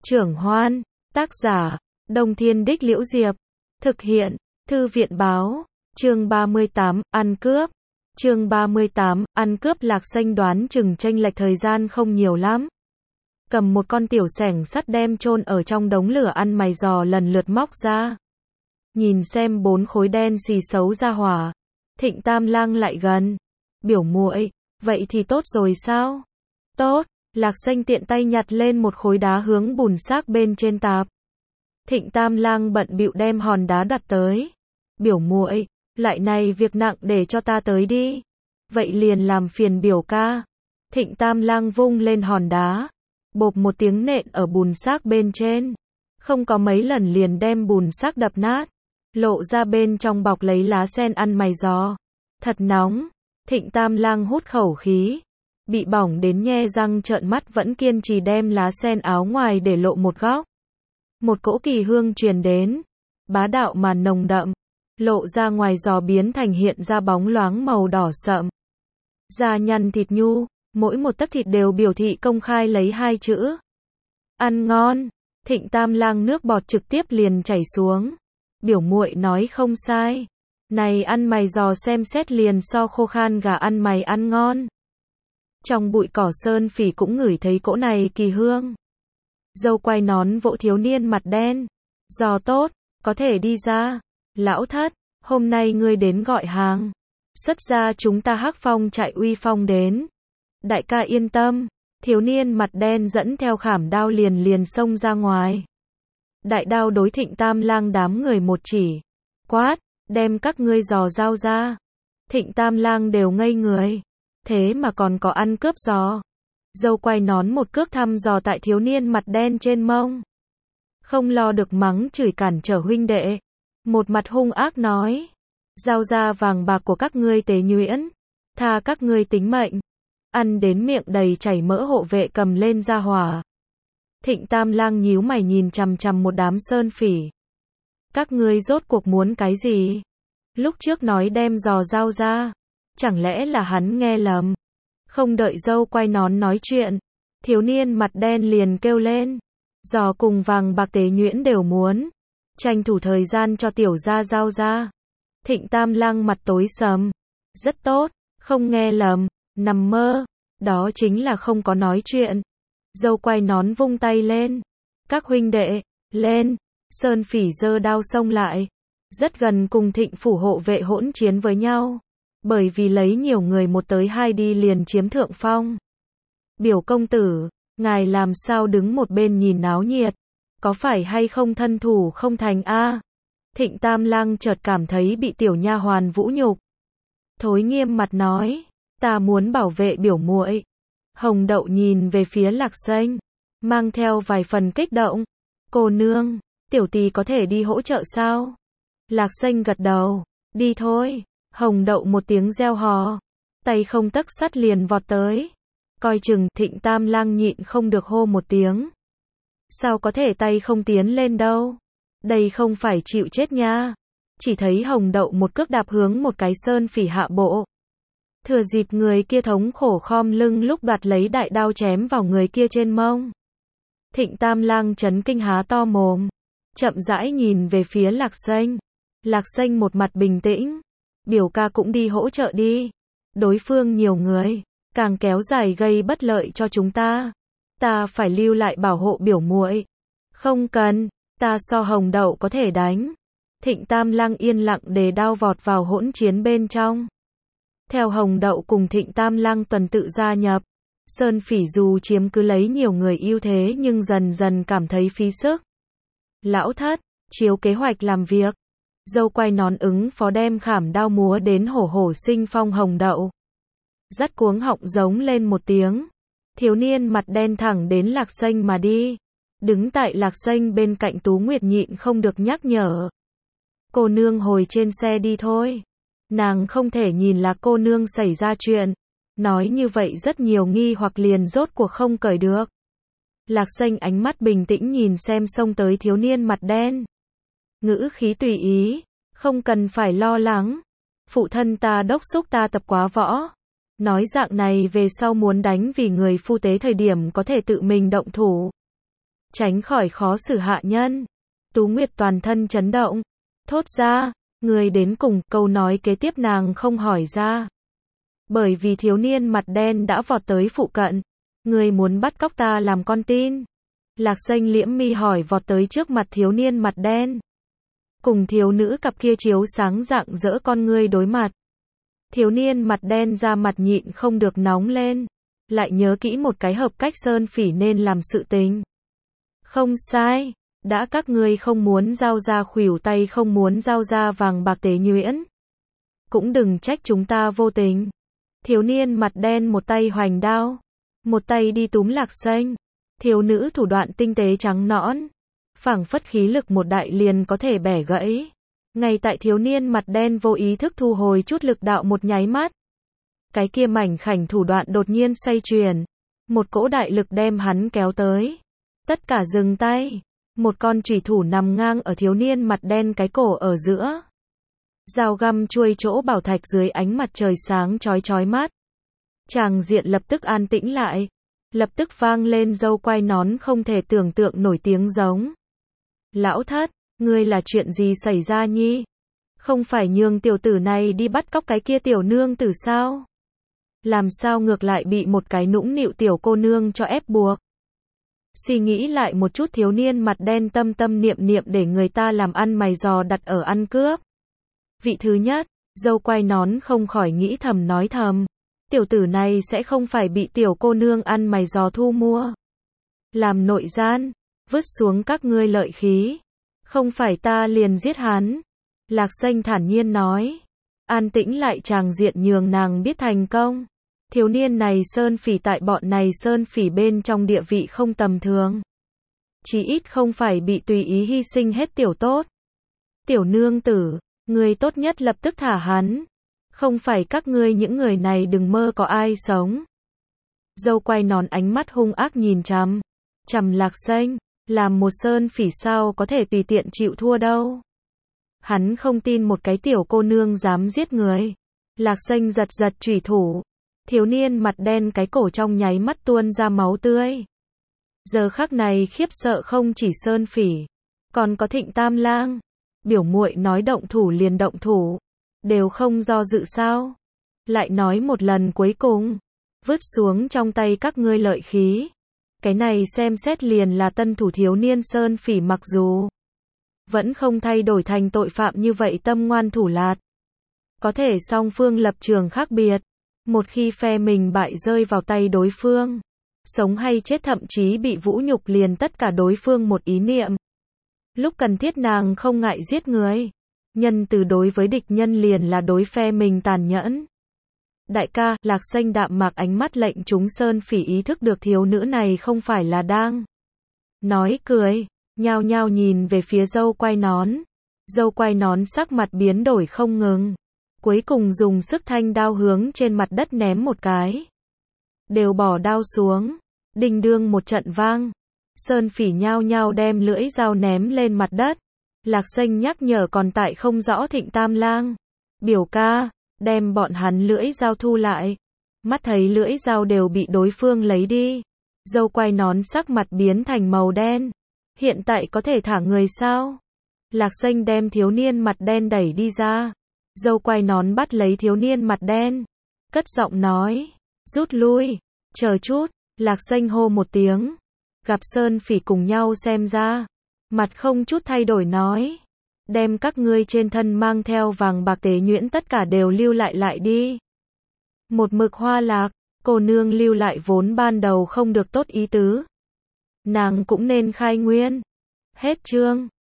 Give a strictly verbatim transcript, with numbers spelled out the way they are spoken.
Trưởng Hoan, tác giả, Đông Thiên Đích Liễu Diệp, thực hiện, Thư viện Báo, chương ba mươi tám, ăn cướp, chương ba mươi tám, ăn cướp. Lạc Xanh đoán chừng chênh lệch thời gian không nhiều lắm. Cầm một con tiểu xẻng sắt đem chôn ở trong đống lửa ăn mày giò lần lượt móc ra. Nhìn xem bốn khối đen xì xấu ra hỏa, Thịnh Tam Lang lại gần. Biểu muội, vậy thì tốt rồi sao? Tốt. Lạc Xanh tiện tay nhặt lên một khối đá hướng bùn xác bên trên tạp. Thịnh Tam Lang bận bịu đem hòn đá đặt tới. Biểu muội, lại này việc nặng để cho ta tới đi. Vậy liền làm phiền biểu ca. Thịnh Tam Lang vung lên hòn đá, bộp một tiếng nện ở bùn xác bên trên. Không có mấy lần liền đem bùn xác đập nát, lộ ra bên trong bọc lấy lá sen ăn mày giò. Thật nóng. Thịnh Tam Lang hút khẩu khí, bị bỏng đến nhe răng trợn mắt vẫn kiên trì đem lá sen áo ngoài để lộ một góc. Một cỗ kỳ hương truyền đến, bá đạo mà nồng đậm, lộ ra ngoài giò biến thành hiện ra bóng loáng màu đỏ sậm. Da nhăn thịt nhu, mỗi một tấc thịt đều biểu thị công khai lấy hai chữ. Ăn ngon. Thịnh Tam Lang nước bọt trực tiếp liền chảy xuống. Biểu muội nói không sai. Này ăn mày giò xem xét liền so khô khan gà ăn mày ăn ngon. Trong bụi cỏ Sơn Phỉ cũng ngửi thấy cỗ này kỳ hương. Dâu quay nón vỗ thiếu niên mặt đen. Giò tốt, có thể đi ra. Lão thất, hôm nay ngươi đến gọi hàng. Xuất ra chúng ta Hắc Phong chạy uy phong đến. Đại ca yên tâm. Thiếu niên mặt đen dẫn theo khảm đao liền liền xông ra ngoài. Đại đao đối Thịnh Tam Lang đám người một chỉ. Quát, đem các ngươi giò giao ra. Thịnh Tam Lang đều ngây người. Thế mà còn có ăn cướp giò. Dâu quay nón một cước thăm dò tại thiếu niên mặt đen trên mông. Không lo được mắng chửi cản trở huynh đệ. Một mặt hung ác nói. Giao ra vàng bạc của các ngươi tế nhuyễn. Tha các ngươi tính mệnh. Ăn đến miệng đầy chảy mỡ hộ vệ cầm lên ra hỏa. Thịnh Tam Lang nhíu mày nhìn chằm chằm một đám Sơn Phỉ. Các ngươi rốt cuộc muốn cái gì? Lúc trước nói đem giò giao ra. Chẳng lẽ là hắn nghe lầm? Không đợi dâu quay nón nói chuyện, thiếu niên mặt đen liền kêu lên. Giò cùng vàng bạc tế nhuyễn đều muốn. Tranh thủ thời gian cho tiểu gia giao ra. Thịnh Tam Lang mặt tối sầm. Rất tốt, không nghe lầm, nằm mơ. Đó chính là không có nói chuyện. Dâu quay nón vung tay lên. Các huynh đệ, lên. Sơn Phỉ giơ đao xông lại. Rất gần cùng Thịnh phủ hộ vệ hỗn chiến với nhau. Bởi vì lấy nhiều người một tới hai đi liền chiếm thượng phong. Biểu công tử, ngài làm sao đứng một bên nhìn náo nhiệt? Có phải hay không thân thủ không thành a? Thịnh Tam Lang chợt cảm thấy bị tiểu nha hoàn vũ nhục. Thối nghiêm mặt nói, ta muốn bảo vệ biểu muội. Hồng Đậu nhìn về phía Lạc Xanh, mang theo vài phần kích động. Cô nương, tiểu tỳ có thể đi hỗ trợ sao? Lạc Xanh gật đầu, đi thôi. Hồng Đậu một tiếng reo hò, tay không tấc sắt liền vọt tới. Coi chừng. Thịnh Tam Lang nhịn không được hô một tiếng. Sao có thể tay không tiến lên đâu? Đây không phải chịu chết nha. Chỉ thấy Hồng Đậu một cước đạp hướng một cái Sơn Phỉ hạ bộ. Thừa dịp người kia thống khổ khom lưng lúc đoạt lấy đại đao chém vào người kia trên mông. Thịnh Tam Lang chấn kinh há to mồm, chậm rãi nhìn về phía Lạc Xanh. Lạc Xanh một mặt bình tĩnh. Biểu ca cũng đi hỗ trợ đi. Đối phương nhiều người, càng kéo dài gây bất lợi cho chúng ta. Ta phải lưu lại bảo hộ biểu muội. Không cần, ta so Hồng Đậu có thể đánh. Thịnh Tam Lang yên lặng để đao vọt vào hỗn chiến bên trong. Theo Hồng Đậu cùng Thịnh Tam Lang tuần tự gia nhập, Sơn Phỉ dù chiếm cứ lấy nhiều người ưu thế nhưng dần dần cảm thấy phí sức. Lão thất, chiếu kế hoạch làm việc. Dâu quay nón ứng phó đem khảm đao múa đến hổ hổ sinh phong. Hồng Đậu dắt cuống họng giống lên một tiếng. Thiếu niên mặt đen thẳng đến Lạc Xanh mà đi. Đứng tại Lạc Xanh bên cạnh Tú Nguyệt nhịn không được nhắc nhở. Cô nương hồi trên xe đi thôi. Nàng không thể nhìn là cô nương xảy ra chuyện. Nói như vậy rất nhiều nghi hoặc liền rốt cuộc không cởi được. Lạc Xanh ánh mắt bình tĩnh nhìn xem xông tới thiếu niên mặt đen. Ngữ khí tùy ý, không cần phải lo lắng. Phụ thân ta đốc xúc ta tập quá võ. Nói dạng này về sau muốn đánh vì người phu tế thời điểm có thể tự mình động thủ. tránh khỏi khó xử hạ nhân. Tú Nguyệt toàn thân chấn động, thốt ra, người đến cùng, câu nói kế tiếp nàng không hỏi ra. Bởi vì thiếu niên mặt đen đã vọt tới phụ cận. Người muốn bắt cóc ta làm con tin. Lạc Xanh liễm mi hỏi vọt tới trước mặt thiếu niên mặt đen. Cùng thiếu nữ cặp kia chiếu sáng rạng rỡ con ngươi đối mặt. Thiếu niên mặt đen ra mặt nhịn không được nóng lên. Lại nhớ kỹ một cái hợp cách Sơn Phỉ nên làm sự tình. Không sai, đã các ngươi không muốn giao ra khuỷu tay, không muốn giao ra vàng bạc tế nhuyễn. Cũng đừng trách chúng ta vô tình. Thiếu niên mặt đen một tay hoành đao, một tay đi túm Lạc Xanh. Thiếu nữ thủ đoạn tinh tế trắng nõn, phảng phất khí lực một đại liền có thể bẻ gãy. Ngay tại thiếu niên mặt đen vô ý thức thu hồi chút lực đạo một nháy mắt, cái kia mảnh khảnh thủ đoạn đột nhiên xoay chuyển, một cỗ đại lực đem hắn kéo tới. Tất cả dừng tay, một con chủy thủ nằm ngang ở thiếu niên mặt đen cái cổ ở giữa. Dao găm chuôi chỗ bảo thạch dưới ánh mặt trời sáng chói chói mắt. Tràng diện lập tức an tĩnh lại, lập tức vang lên dâu quai nón không thể tưởng tượng nổi tiếng giống. Lão thất, ngươi là chuyện gì xảy ra nhi? Không phải nhường tiểu tử này đi bắt cóc cái kia tiểu nương tử sao? Làm sao ngược lại bị một cái nũng nịu tiểu cô nương cho ép buộc? Suy nghĩ lại một chút, thiếu niên mặt đen tâm tâm niệm niệm để người ta làm ăn mày giò đặt ở ăn cướp. Vị thứ nhất, dâu quai nón không khỏi nghĩ thầm nói thầm. Tiểu tử này sẽ không phải bị tiểu cô nương ăn mày giò thu mua. Làm nội gian, vứt xuống các ngươi lợi khí. Không phải ta liền giết hắn. Lạc Xanh thản nhiên nói. An tĩnh lại tràng diện nhường nàng biết thành công. Thiếu niên này Sơn Phỉ tại bọn này Sơn Phỉ bên trong địa vị không tầm thường. Chỉ ít không phải bị tùy ý hy sinh hết tiểu tốt. Tiểu nương tử, người tốt nhất lập tức thả hắn. Không phải các ngươi những người này đừng mơ có ai sống. Dâu quai nón ánh mắt hung ác nhìn chằm chằm Lạc Xanh, làm một Sơn Phỉ sao có thể tùy tiện chịu thua đâu. Hắn không tin một cái tiểu cô nương dám giết người. Lạc Xanh giật giật chủy thủ. Thiếu niên mặt đen cái cổ trong nháy mắt tuôn ra máu tươi. Giờ khắc này khiếp sợ không chỉ Sơn Phỉ, còn có Thịnh Tam Lang. Biểu muội nói động thủ liền động thủ, đều không do dự sao? Lại nói một lần cuối cùng, vứt xuống trong tay các ngươi lợi khí. Cái này xem xét liền là tân thủ thiếu niên Sơn Phỉ, mặc dù vẫn không thay đổi thành tội phạm như vậy tâm ngoan thủ lạt. Có thể song phương lập trường khác biệt. Một khi phe mình bại rơi vào tay đối phương, sống hay chết thậm chí bị vũ nhục liền tất cả đối phương một ý niệm. Lúc cần thiết nàng không ngại giết người. Nhân từ đối với địch nhân liền là đối phe mình tàn nhẫn. Đại ca, Lạc Xanh đạm mạc ánh mắt lệnh chúng Sơn Phỉ ý thức được thiếu nữ này không phải là đang nói cười, nhao nhao nhìn về phía dâu quai nón. Dâu quai nón sắc mặt biến đổi không ngừng. Cuối cùng dùng sức thanh đao hướng trên mặt đất ném một cái. Đều bỏ đao xuống. Đinh đương một trận vang. Sơn Phỉ nhao nhao đem lưỡi dao ném lên mặt đất. Lạc Xanh nhắc nhở còn tại không rõ Thịnh Tam Lang. Biểu ca, đem bọn hắn lưỡi dao thu lại. Mắt thấy lưỡi dao đều bị đối phương lấy đi. Dâu quai nón sắc mặt biến thành màu đen. Hiện tại có thể thả người sao? Lạc Xanh đem thiếu niên mặt đen đẩy đi ra. Dâu quai nón bắt lấy thiếu niên mặt đen. Cất giọng nói. Rút lui. Chờ chút. Lạc Xanh hô một tiếng. Gặp Sơn Phỉ cùng nhau xem ra. Mặt không chút thay đổi nói. Đem các ngươi trên thân mang theo vàng bạc tế nhuyễn tất cả đều lưu lại lại đi. Một mực Hoa Lạc. Cô nương lưu lại vốn ban đầu không được tốt ý tứ. Nàng cũng nên khai nguyên. Hết chương.